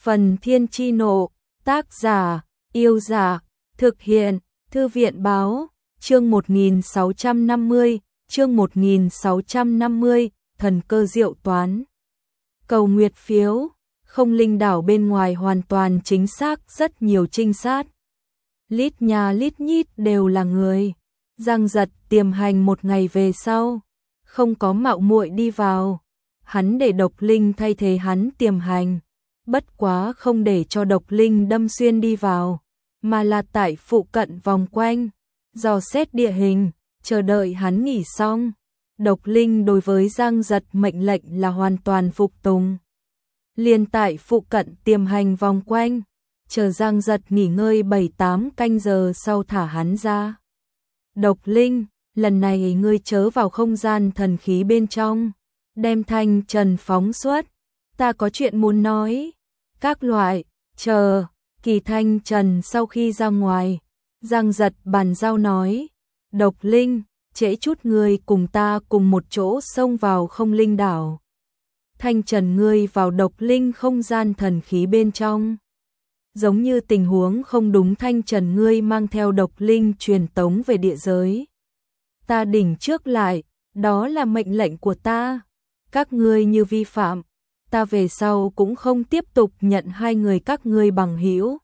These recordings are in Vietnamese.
Phần Thiên Chi Nộ, tác giả, Yêu Giả, thực hiện, Thư viện Báo, chương 1650, chương 1650, thần cơ diệu toán. Cầu nguyệt phiếu, không linh đảo bên ngoài hoàn toàn chính xác, rất nhiều trinh sát. Lít nhà lít nhít đều là người. Giang Giật tiềm hành một ngày về sau, không có mạo muội đi vào. Hắn để Độc Linh thay thế hắn tiềm hành. Bất quá không để cho Độc Linh đâm xuyên đi vào, mà là tại phụ cận vòng quanh, dò xét địa hình, chờ đợi hắn nghỉ xong. Độc Linh đối với Giang Giật mệnh lệnh là hoàn toàn phục tùng. Liền tại phụ cận tiềm hành vòng quanh, chờ Giang Giật nghỉ ngơi 7-8 canh giờ sau thả hắn ra. Độc Linh, lần này ngươi chớ vào không gian thần khí bên trong, đem thanh trần phóng xuất, ta có chuyện muốn nói. Các loại, chờ, Kỳ Thanh Trần sau khi ra ngoài, Giang Giật bàn giao nói, Độc Linh, trễ chút ngươi cùng ta cùng một chỗ xông vào không linh đảo. Thanh Trần ngươi vào Độc Linh không gian thần khí bên trong. Giống như tình huống không đúng, Thanh Trần ngươi mang theo Độc Linh truyền tống về địa giới. Ta đỉnh trước lại, đó là mệnh lệnh của ta. Các ngươi như vi phạm, ta về sau cũng không tiếp tục nhận hai người các ngươi bằng hữu.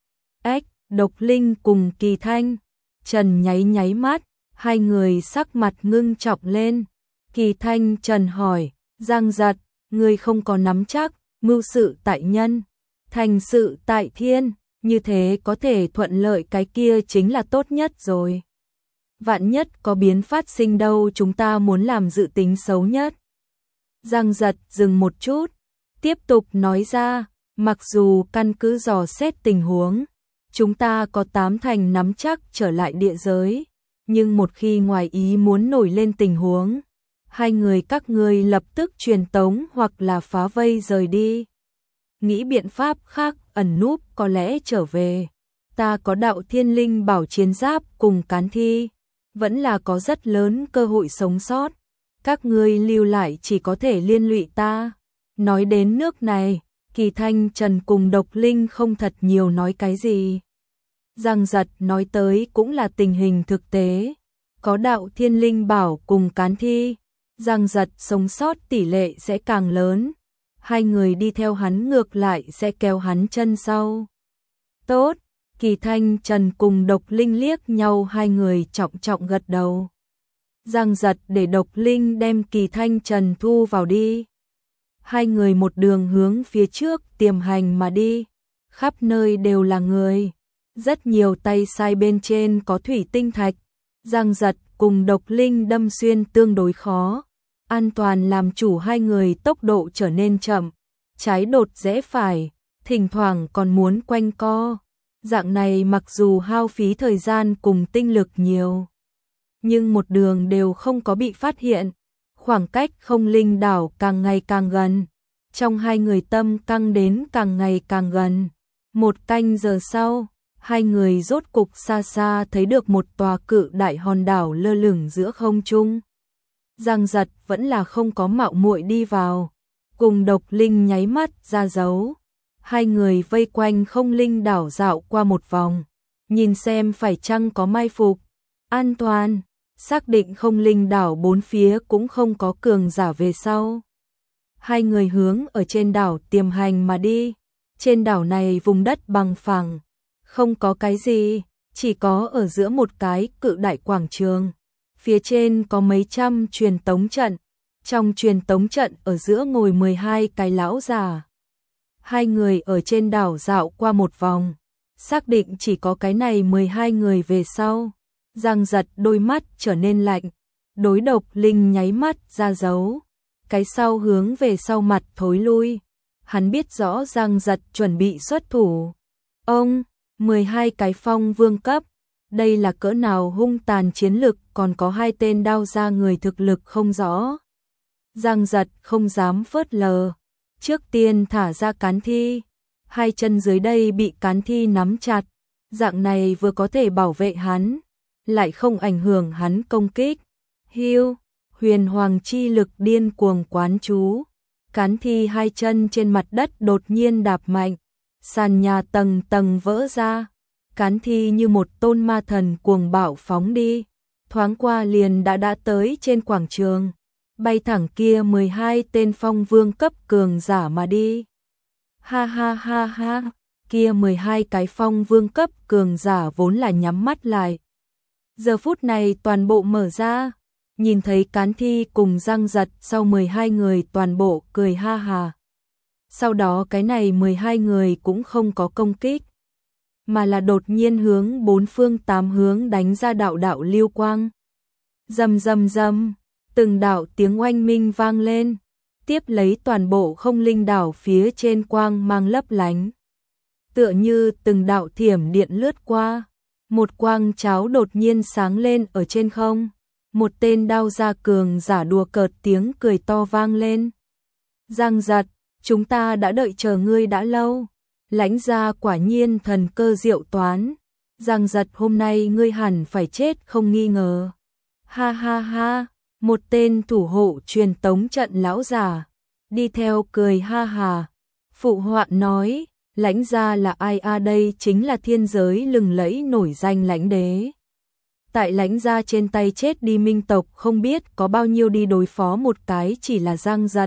Độc Linh cùng Kỳ Thanh Trần nháy mắt, hai người sắc mặt ngưng trọng lên. Kỳ Thanh Trần hỏi, Giang Giật, ngươi không có nắm chắc, mưu sự tại nhân, thành sự tại thiên, như thế có thể thuận lợi, cái kia chính là tốt nhất rồi. Vạn nhất có biến phát sinh đâu, chúng ta muốn làm dự tính xấu nhất. Giang Giật dừng một chút, tiếp tục nói ra, mặc dù căn cứ dò xét tình huống, chúng ta có 8 thành nắm chắc trở lại địa giới, nhưng một khi ngoài ý muốn nổi lên tình huống, hai người các ngươi lập tức truyền tống hoặc là phá vây rời đi. Nghĩ biện pháp khác ẩn núp có lẽ trở về. Ta có đạo thiên linh bảo chiến giáp cùng cán thi, vẫn là có rất lớn cơ hội sống sót. Các ngươi lưu lại chỉ có thể liên lụy ta. Nói đến nước này, Kỳ Thanh Trần cùng Độc Linh không thật nhiều nói cái gì. Giang Giật nói tới cũng là tình hình thực tế. Có đạo thiên linh bảo cùng cán thi, Giang Giật sống sót tỷ lệ sẽ càng lớn. Hai người đi theo hắn ngược lại sẽ kéo hắn chân sau. Tốt, Kỳ Thanh Trần cùng Độc Linh liếc nhau, hai người trọng trọng gật đầu. Giang Giật để Độc Linh đem Kỳ Thanh Trần thu vào đi. Hai người một đường hướng phía trước tiềm hành mà đi. Khắp nơi đều là người. Rất nhiều tay sai bên trên có thủy tinh thạch. Giang Giật cùng Độc Linh đâm xuyên tương đối khó. An toàn làm chủ hai người tốc độ trở nên chậm. Trái đột rẽ phải, thỉnh thoảng còn muốn quanh co. Dạng này mặc dù hao phí thời gian cùng tinh lực nhiều, nhưng một đường đều không có bị phát hiện. Khoảng cách không linh đảo càng ngày càng gần. Trong hai người tâm căng đến càng ngày càng gần. Một canh giờ sau, hai người rốt cục xa xa thấy được một tòa cự đại hòn đảo lơ lửng giữa không trung. Giang Giật vẫn là không có mạo muội đi vào, cùng Độc Linh nháy mắt ra dấu. Hai người vây quanh không linh đảo dạo qua một vòng, nhìn xem phải chăng có mai phục. An toàn, xác định không linh đảo bốn phía cũng không có cường giả về sau. Hai người hướng ở trên đảo tiềm hành mà đi. Trên đảo này vùng đất bằng phẳng, không có cái gì, chỉ có ở giữa một cái cự đại quảng trường. Phía trên có mấy trăm truyền tống trận, trong truyền tống trận ở giữa ngồi 12 cái lão già. Hai người ở trên đảo dạo qua một vòng, xác định chỉ có cái này 12 người về sau. Giang Giật đôi mắt trở nên lạnh, đối Độc Linh nháy mắt ra dấu. Cái sau hướng về sau mặt thối lui. Hắn biết rõ Giang Giật chuẩn bị xuất thủ. Ông, 12 cái phong vương cấp, đây là cỡ nào hung tàn chiến lực, còn có hai tên đao ra người thực lực không rõ. Giang Giật không dám phớt lờ, trước tiên thả ra cán thi. Hai chân dưới đây bị cán thi nắm chặt, dạng này vừa có thể bảo vệ hắn, lại không ảnh hưởng hắn công kích. Hưu, huyền hoàng chi lực điên cuồng quán chú. Cán thi hai chân trên mặt đất đột nhiên đạp mạnh, sàn nhà tầng tầng vỡ ra, Cán Thi như một tôn ma thần cuồng bạo phóng đi, thoáng qua liền đã tới trên quảng trường, bay thẳng kia 12 tên phong vương cấp cường giả mà đi. Ha ha ha ha, kia 12 cái phong vương cấp cường giả vốn là nhắm mắt lại. Giờ phút này toàn bộ mở ra, nhìn thấy Cán Thi cùng Giang Giật sau 12 người toàn bộ cười ha hà. Sau đó cái này 12 người cũng không có công kích, mà là đột nhiên hướng bốn phương tám hướng đánh ra đạo đạo lưu quang. Rầm rầm rầm, từng đạo tiếng oanh minh vang lên, tiếp lấy toàn bộ không linh đảo phía trên quang mang lấp lánh. Tựa như từng đạo thiểm điện lướt qua, một quang cháo đột nhiên sáng lên ở trên không, một tên đao gia cường giả đùa cợt tiếng cười to vang lên. Giang Giật, chúng ta đã đợi chờ ngươi đã lâu. Lãnh gia quả nhiên thần cơ diệu toán. Giang Giật, hôm nay ngươi hẳn phải chết không nghi ngờ. Ha ha ha, một tên thủ hộ truyền tống trận lão giả đi theo cười ha hà. Phụ họa nói, Lãnh gia là ai a? Đây chính là thiên giới lừng lẫy nổi danh Lãnh đế. Tại Lãnh gia trên tay chết đi minh tộc không biết có bao nhiêu, đi đối phó một cái chỉ là Giang Giật,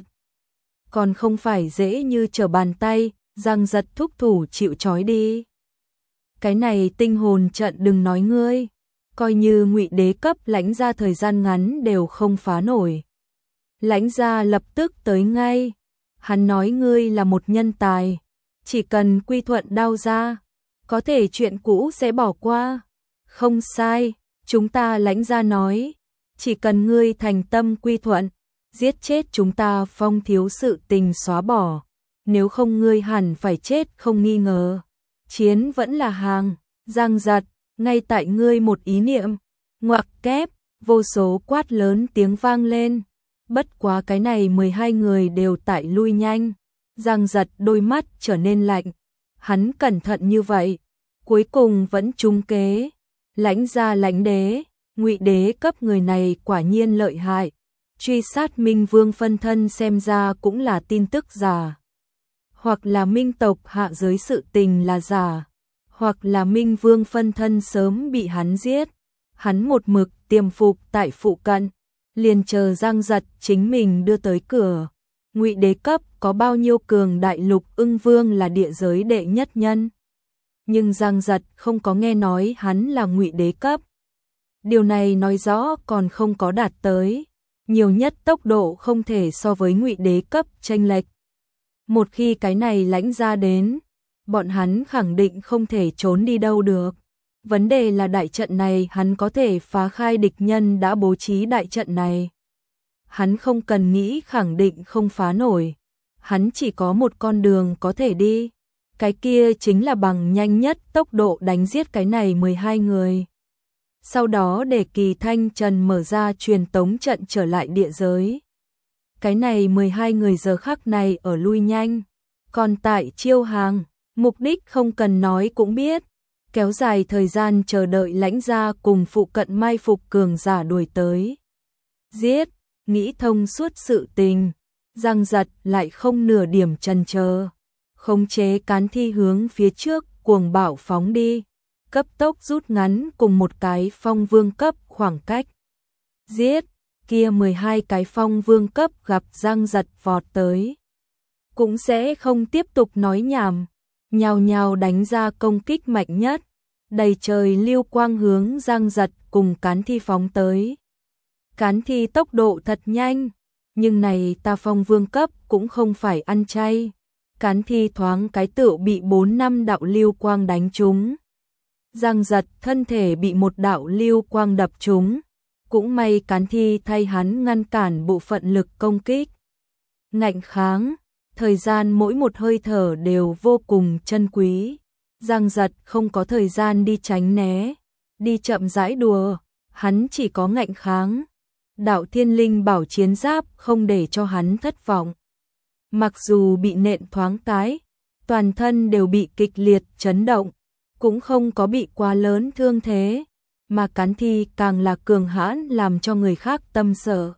còn không phải dễ như trở bàn tay. Giang Giật thúc thủ chịu trói đi. Cái này tinh hồn trận đừng nói ngươi, coi như Ngụy đế cấp Lãnh gia thời gian ngắn đều không phá nổi. Lãnh gia lập tức tới ngay. Hắn nói ngươi là một nhân tài, chỉ cần quy thuận Đao gia, có thể chuyện cũ sẽ bỏ qua. Không sai, chúng ta Lãnh gia nói, chỉ cần ngươi thành tâm quy thuận, giết chết chúng ta Phong thiếu sự tình xóa bỏ. Nếu không ngươi hẳn phải chết không nghi ngờ. Chiến vẫn là hàng. Giang Giật, ngay tại ngươi một ý niệm. Ngoặc kép, vô số quát lớn tiếng vang lên. Bất quá cái này 12 người đều tại lui nhanh. Giang Giật đôi mắt trở nên lạnh. Hắn cẩn thận như vậy, cuối cùng vẫn trúng kế. Lãnh gia Lãnh đế, Ngụy đế cấp người này quả nhiên lợi hại. Truy sát Minh Vương phân thân xem ra cũng là tin tức giả. Hoặc là minh tộc hạ giới sự tình là giả, hoặc là Minh Vương phân thân sớm bị hắn giết. Hắn một mực tiềm phục tại phụ cận, liền chờ Giang Giật chính mình đưa tới cửa. Ngụy đế cấp có bao nhiêu cường đại, Lục Ưng Vương là địa giới đệ nhất nhân. Nhưng Giang Giật không có nghe nói hắn là Ngụy đế cấp. Điều này nói rõ còn không có đạt tới, nhiều nhất tốc độ không thể so với Ngụy đế cấp chênh lệch. Một khi cái này Lãnh gia đến, bọn hắn khẳng định không thể trốn đi đâu được. Vấn đề là đại trận này hắn có thể phá khai, địch nhân đã bố trí đại trận này. Hắn không cần nghĩ khẳng định không phá nổi. Hắn chỉ có một con đường có thể đi. Cái kia chính là bằng nhanh nhất tốc độ đánh giết cái này 12 người. Sau đó để Kỳ Thanh Trần mở ra truyền tống trận trở lại địa giới. Cái này 12 người giờ khắc này ở lui nhanh, còn tại chiêu hàng, mục đích không cần nói cũng biết, kéo dài thời gian chờ đợi Lãnh gia cùng phụ cận mai phục cường giả đuổi tới. Giết, nghĩ thông suốt sự tình, Giang Giật lại không nửa điểm chần chờ, khống chế Cán Thi hướng phía trước cuồng bạo phóng đi, cấp tốc rút ngắn cùng một cái phong vương cấp khoảng cách. Giết, kia 12 cái phong vương cấp gặp Giang Giật vọt tới, cũng sẽ không tiếp tục nói nhảm, nhào nhào đánh ra công kích mạnh nhất, đầy trời lưu quang hướng Giang Giật cùng Cán Thi phóng tới. Cán Thi tốc độ thật nhanh, nhưng này ta phong vương cấp cũng không phải ăn chay. Cán Thi thoáng cái tựu bị 4-5 đạo lưu quang đánh trúng. Giang Giật thân thể bị một đạo lưu quang đập trúng, cũng may Cán Thi thay hắn ngăn cản bộ phận lực công kích. Ngạnh kháng, thời gian mỗi một hơi thở đều vô cùng chân quý. Giang Giật không có thời gian đi tránh né, đi chậm rãi đùa, hắn chỉ có ngạnh kháng. Đạo Thiên Linh Bảo chiến giáp không để cho hắn thất vọng. Mặc dù bị nện thoáng cái, toàn thân đều bị kịch liệt chấn động, cũng không có bị quá lớn thương thế, mà Cán Thi càng là cường hãn làm cho người khác tâm sợ.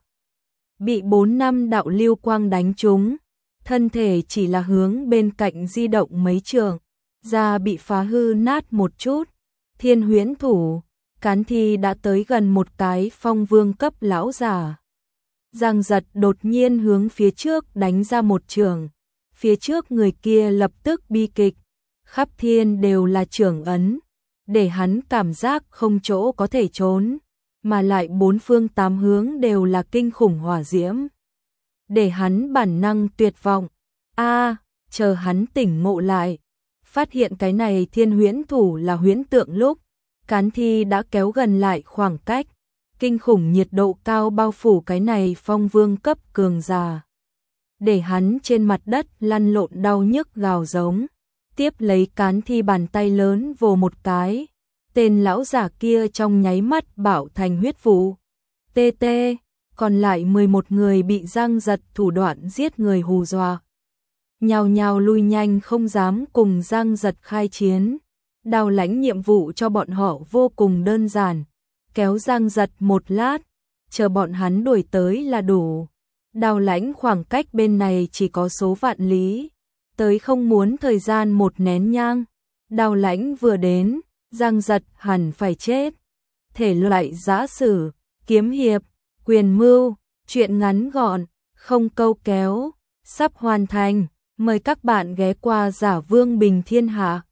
Bị 4-5 đạo lưu quang đánh trúng, thân thể chỉ là hướng bên cạnh di động mấy trượng, da bị phá hư nát một chút. Thiên Huyễn Thủ, Cán Thi đã tới gần một cái phong vương cấp lão giả. Giang Giật đột nhiên hướng phía trước đánh ra một chưởng, phía trước người kia lập tức bi kịch, khắp thiên đều là chưởng ấn, để hắn cảm giác không chỗ có thể trốn, mà lại bốn phương tám hướng đều là kinh khủng hỏa diễm, để hắn bản năng tuyệt vọng. Chờ hắn tỉnh ngộ lại, phát hiện cái này Thiên Huyễn Thủ là huyễn tượng lúc, Cán Thi đã kéo gần lại khoảng cách, kinh khủng nhiệt độ cao bao phủ cái này phong vương cấp cường giả, để hắn trên mặt đất lăn lộn đau nhức gào giống. Tiếp lấy Cán Thi bàn tay lớn vồ một cái, tên lão giả kia trong nháy mắt bạo thành huyết vụ. TT, còn lại 11 người bị Giang Giật thủ đoạn giết người hù dọa, nhào nhào lui nhanh không dám cùng Giang Giật khai chiến. Đào Lãnh nhiệm vụ cho bọn họ vô cùng đơn giản, kéo Giang Giật một lát, chờ bọn hắn đuổi tới là đủ. Đào Lãnh khoảng cách bên này chỉ có số vạn lý, tới không muốn thời gian một nén nhang. Đào Lãnh vừa đến, Giang Giật hẳn phải chết. Thể loại giã sử, kiếm hiệp, quyền mưu, truyện ngắn gọn, không câu kéo, sắp hoàn thành. Mời các bạn ghé qua Giả Vương Bình Thiên Hạ.